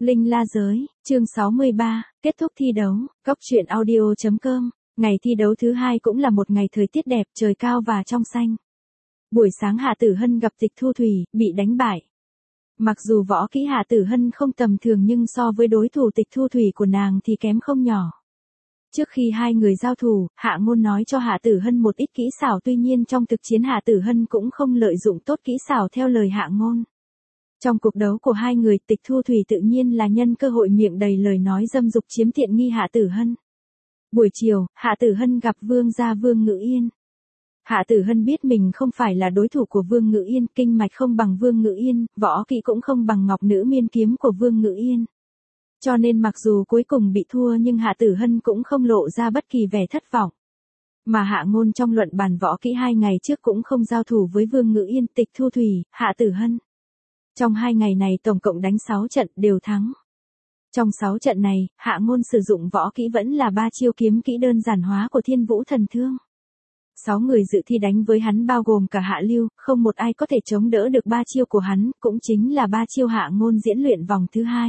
Linh La Giới, chương 63, kết thúc thi đấu, Cốc truyện audio.com, ngày thi đấu thứ hai cũng là một ngày thời tiết đẹp, trời cao và trong xanh. Buổi sáng Hạ Tử Hân gặp Tịch Thu Thủy, bị đánh bại. Mặc dù võ kỹ Hạ Tử Hân không tầm thường nhưng so với đối thủ Tịch Thu Thủy của nàng thì kém không nhỏ. Trước khi hai người giao thủ, Hạ Ngôn nói cho Hạ Tử Hân một ít kỹ xảo, tuy nhiên trong thực chiến Hạ Tử Hân cũng không lợi dụng tốt kỹ xảo theo lời Hạ Ngôn. Trong cuộc đấu của hai người, Tịch Thu Thủy tự nhiên là nhân cơ hội miệng đầy lời nói dâm dục chiếm tiện nghi Hạ Tử Hân. Buổi chiều, Hạ Tử Hân gặp Vương gia Vương Ngự Yên. Hạ Tử Hân biết mình không phải là đối thủ của Vương Ngự Yên, kinh mạch không bằng Vương Ngự Yên, võ kỹ cũng không bằng Ngọc Nữ Miên kiếm của Vương Ngự Yên. Cho nên mặc dù cuối cùng bị thua nhưng Hạ Tử Hân cũng không lộ ra bất kỳ vẻ thất vọng. Mà Hạ Ngôn trong luận bàn võ kỹ 2 ngày trước cũng không giao thủ với Vương Ngự Yên, Tịch Thu Thủy, Hạ Tử Hân. Trong 2 ngày này tổng cộng đánh 6 trận đều thắng. Trong 6 trận này, Hạ Ngôn sử dụng võ kỹ vẫn là 3 chiêu kiếm kỹ đơn giản hóa của Thiên Vũ Thần Thương. 6 người dự thi đánh với hắn bao gồm cả Hạ Lưu, không một ai có thể chống đỡ được 3 chiêu của hắn, cũng chính là 3 chiêu Hạ Ngôn diễn luyện vòng thứ 2.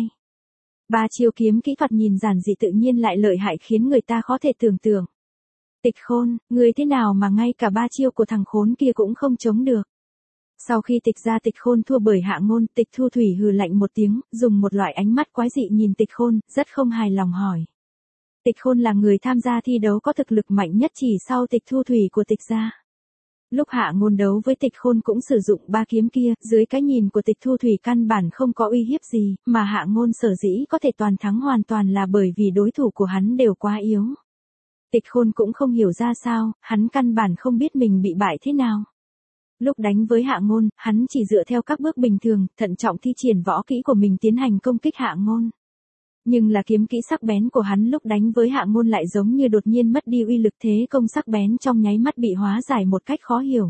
3 chiêu kiếm kỹ thuật nhìn giản dị tự nhiên lại lợi hại khiến người ta khó thể tưởng tượng. Tịch Khôn, người thế nào mà ngay cả 3 chiêu của thằng khốn kia cũng không chống được. Sau khi Tịch ra Tịch Khôn thua bởi Hạ Ngôn, Tịch Thu Thủy hừ lạnh một tiếng, dùng một loại ánh mắt quái dị nhìn Tịch Khôn, rất không hài lòng hỏi. Tịch Khôn là người tham gia thi đấu có thực lực mạnh nhất chỉ sau Tịch Thu Thủy của Tịch gia. Lúc Hạ Ngôn đấu với Tịch Khôn cũng sử dụng 3 kiếm kia, dưới cái nhìn của Tịch Thu Thủy căn bản không có uy hiếp gì, mà Hạ Ngôn sở dĩ có thể toàn thắng hoàn toàn là bởi vì đối thủ của hắn đều quá yếu. Tịch Khôn cũng không hiểu ra sao, hắn căn bản không biết mình bị bại thế nào. Lúc đánh với Hạ Ngôn, hắn chỉ dựa theo các bước bình thường, thận trọng thi triển võ kỹ của mình tiến hành công kích Hạ Ngôn. Nhưng là kiếm kỹ sắc bén của hắn lúc đánh với Hạ Ngôn lại giống như đột nhiên mất đi uy lực, thế công sắc bén trong nháy mắt bị hóa giải một cách khó hiểu.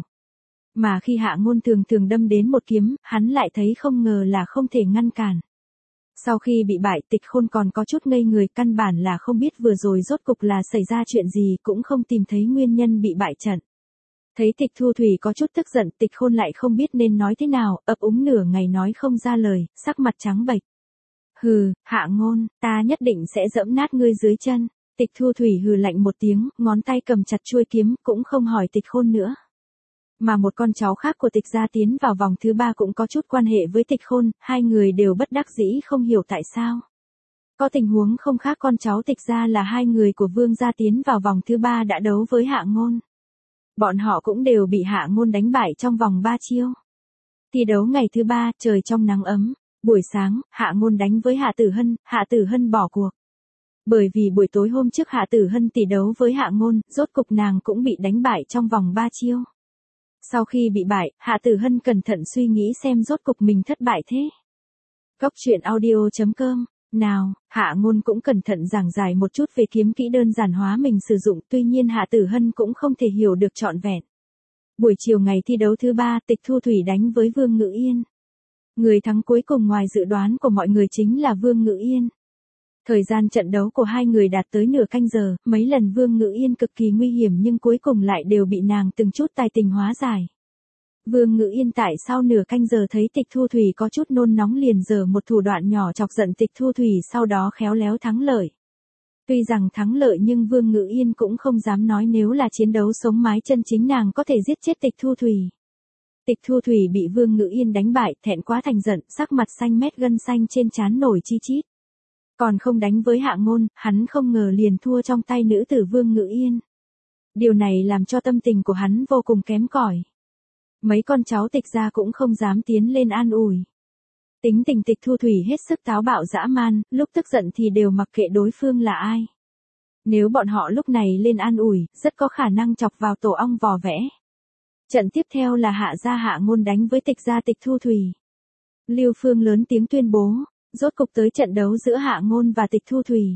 Mà khi Hạ Ngôn thường đâm đến một kiếm, hắn lại thấy không ngờ là không thể ngăn cản. Sau khi bị bại, Tịch Khôn còn có chút ngây người, căn bản là không biết vừa rồi rốt cục là xảy ra chuyện gì, cũng không tìm thấy nguyên nhân bị bại trận. Thấy Tịch Thu Thủy có chút tức giận, Tịch Khôn lại không biết nên nói thế nào, ấp úng nửa ngày nói không ra lời, sắc mặt trắng bệch. Hừ, Hạ Ngôn, ta nhất định sẽ giẫm nát ngươi dưới chân. Tịch Thu Thủy hừ lạnh một tiếng, ngón tay cầm chặt chuôi kiếm, cũng không hỏi Tịch Khôn nữa. Mà một con cháu khác của Tịch gia tiến vào vòng thứ 3 cũng có chút quan hệ với Tịch Khôn, hai người đều bất đắc dĩ không hiểu tại sao. Có tình huống không khác con cháu Tịch gia là hai người của Vương gia tiến vào vòng thứ 3 đã đấu với Hạ Ngôn. Bọn họ cũng đều bị Hạ Ngôn đánh bại trong vòng 3 chiêu. Thi đấu ngày thứ 3, trời trong nắng ấm. Buổi sáng, Hạ Ngôn đánh với Hạ Tử Hân bỏ cuộc. Bởi vì buổi tối hôm trước Hạ Tử Hân tỷ đấu với Hạ Ngôn, rốt cục nàng cũng bị đánh bại trong vòng 3 chiêu. Sau khi bị bại, Hạ Tử Hân cẩn thận suy nghĩ xem rốt cục mình thất bại thế. Cốc truyện audio.com. Nào, Hạ Ngôn cũng cẩn thận giảng giải một chút về kiếm kỹ đơn giản hóa mình sử dụng, tuy nhiên Hạ Tử Hân cũng không thể hiểu được trọn vẹn. Buổi chiều ngày thi đấu thứ 3, Tịch Thu Thủy đánh với Vương Ngự Yên. Người thắng cuối cùng ngoài dự đoán của mọi người chính là Vương Ngự Yên. Thời gian trận đấu của hai người đạt tới nửa canh giờ, mấy lần Vương Ngự Yên cực kỳ nguy hiểm nhưng cuối cùng lại đều bị nàng từng chút tài tình hóa giải. Vương Ngự Yên tại sau nửa canh giờ thấy Tịch Thu Thủy có chút nôn nóng liền giở một thủ đoạn nhỏ chọc giận Tịch Thu Thủy, sau đó khéo léo thắng lợi. Tuy rằng thắng lợi nhưng Vương Ngự Yên cũng không dám nói nếu là chiến đấu sống mái chân chính nàng có thể giết chết Tịch Thu Thủy. Tịch Thu Thủy bị Vương Ngự Yên đánh bại, thẹn quá thành giận, sắc mặt xanh mét gân xanh trên trán nổi chi chít. Còn không đánh với Hạ Ngôn, hắn không ngờ liền thua trong tay nữ tử Vương Ngự Yên. Điều này làm cho tâm tình của hắn vô cùng kém cỏi. Mấy con cháu Tịch gia cũng không dám tiến lên an ủi. Tính tình Tịch Thu Thủy hết sức táo bạo dã man, lúc tức giận thì đều mặc kệ đối phương là ai. Nếu bọn họ lúc này lên an ủi, rất có khả năng chọc vào tổ ong vò vẽ. Trận tiếp theo là Hạ gia Hạ Ngôn đánh với Tịch gia Tịch Thu Thủy. Lưu Phương lớn tiếng tuyên bố, rốt cục tới trận đấu giữa Hạ Ngôn và Tịch Thu Thủy.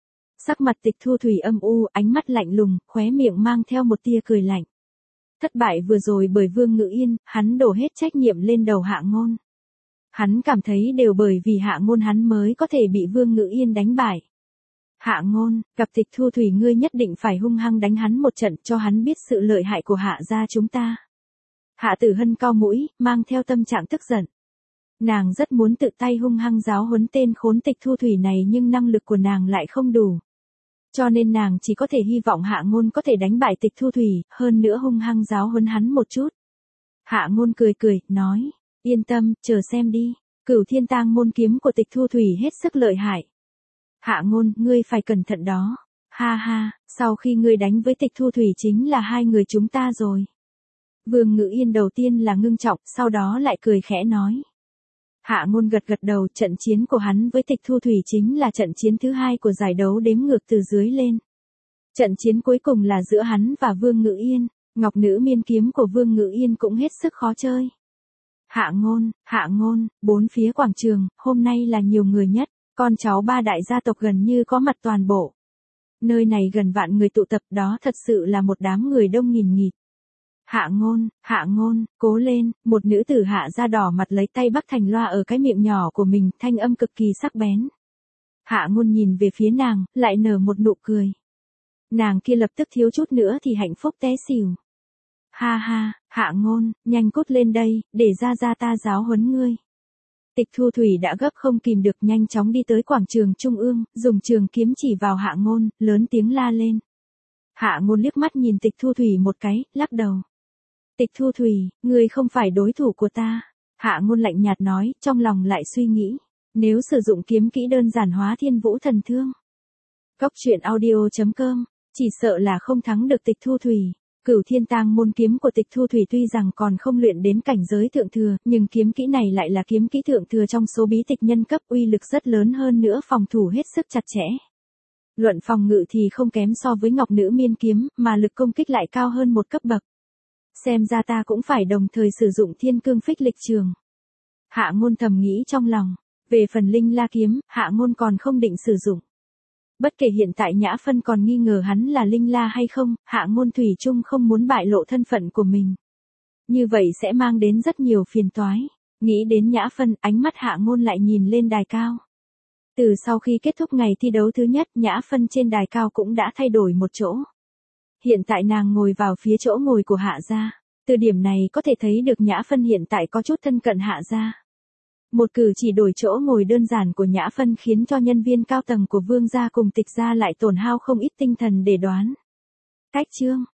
Sắc mặt Tịch Thu Thủy âm u, ánh mắt lạnh lùng, khóe miệng mang theo một tia cười lạnh. Thất bại vừa rồi bởi Vương Ngự Yên, hắn đổ hết trách nhiệm lên đầu Hạ Ngôn. Hắn cảm thấy đều bởi vì Hạ Ngôn hắn mới có thể bị Vương Ngự Yên đánh bại. Hạ Ngôn, gặp Tịch Thu Thủy ngươi nhất định phải hung hăng đánh hắn một trận cho hắn biết sự lợi hại của Hạ gia chúng ta. Hạ Tử Hân cau mũi, mang theo tâm trạng tức giận. Nàng rất muốn tự tay hung hăng giáo huấn tên khốn Tịch Thu Thủy này nhưng năng lực của nàng lại không đủ. Cho nên nàng chỉ có thể hy vọng Hạ Ngôn có thể đánh bại Tịch Thu Thủy, hơn nữa hung hăng giáo huấn hắn một chút. Hạ Ngôn cười cười, nói, yên tâm, chờ xem đi, Cửu Thiên Tang môn kiếm của Tịch Thu Thủy hết sức lợi hại. Hạ Ngôn, ngươi phải cẩn thận đó. Ha ha, sau khi ngươi đánh với Tịch Thu Thủy chính là hai người chúng ta rồi. Vương Ngữ Yên đầu tiên là ngưng trọng, sau đó lại cười khẽ nói. Hạ Ngôn gật gật đầu, trận chiến của hắn với Tịch Thu Thủy chính là trận chiến thứ hai của giải đấu đếm ngược từ dưới lên. Trận chiến cuối cùng là giữa hắn và Vương Ngữ Yên, Ngọc Nữ Miên kiếm của Vương Ngữ Yên cũng hết sức khó chơi. Hạ Ngôn, bốn phía quảng trường, hôm nay là nhiều người nhất, con cháu ba đại gia tộc gần như có mặt toàn bộ. Nơi này gần vạn người tụ tập, đó thật sự là một đám người đông nghìn nghịt. Hạ Ngôn, cố lên, một nữ tử Hạ da đỏ mặt lấy tay bắt thành loa ở cái miệng nhỏ của mình, thanh âm cực kỳ sắc bén. Hạ Ngôn nhìn về phía nàng, lại nở một nụ cười. Nàng kia lập tức thiếu chút nữa thì hạnh phúc té xỉu. Ha ha, Hạ Ngôn, nhanh cút lên đây, để ra ta giáo huấn ngươi. Tịch Thu Thủy đã gấp không kìm được, nhanh chóng đi tới quảng trường trung ương, dùng trường kiếm chỉ vào Hạ Ngôn, lớn tiếng la lên. Hạ Ngôn liếc mắt nhìn Tịch Thu Thủy một cái, lắc đầu. Tịch Thu Thủy, ngươi không phải đối thủ của ta. Hạ Ngôn lạnh nhạt nói, trong lòng lại suy nghĩ. Nếu sử dụng kiếm kỹ đơn giản hóa Thiên Vũ Thần Thương. Cốc truyện audio.com, chỉ sợ là không thắng được Tịch Thu Thủy. Cửu Thiên Tang môn kiếm của Tịch Thu Thủy tuy rằng còn không luyện đến cảnh giới thượng thừa, nhưng kiếm kỹ này lại là kiếm kỹ thượng thừa trong số bí tịch nhân cấp, uy lực rất lớn, hơn nữa phòng thủ hết sức chặt chẽ. Luận phòng ngự thì không kém so với Ngọc Nữ Miên kiếm, mà lực công kích lại cao hơn một cấp bậc. Xem ra ta cũng phải đồng thời sử dụng Thiên Cương Phích Lịch Trường. Hạ Ngôn thầm nghĩ trong lòng, về phần Linh La kiếm, Hạ Ngôn còn không định sử dụng. Bất kể hiện tại Nhã Phân còn nghi ngờ hắn là Linh La hay không, Hạ Ngôn thủy chung không muốn bại lộ thân phận của mình. Như vậy sẽ mang đến rất nhiều phiền toái. Nghĩ đến Nhã Phân, ánh mắt Hạ Ngôn lại nhìn lên đài cao. Từ sau khi kết thúc ngày thi đấu thứ nhất, Nhã Phân trên đài cao cũng đã thay đổi một chỗ. Hiện tại nàng ngồi vào phía chỗ ngồi của Hạ gia. Từ điểm này có thể thấy được Nhã Phân hiện tại có chút thân cận Hạ gia. Một cử chỉ đổi chỗ ngồi đơn giản của Nhã Phân khiến cho nhân viên cao tầng của Vương gia cùng Tịch gia lại tổn hao không ít tinh thần để đoán. Cách chương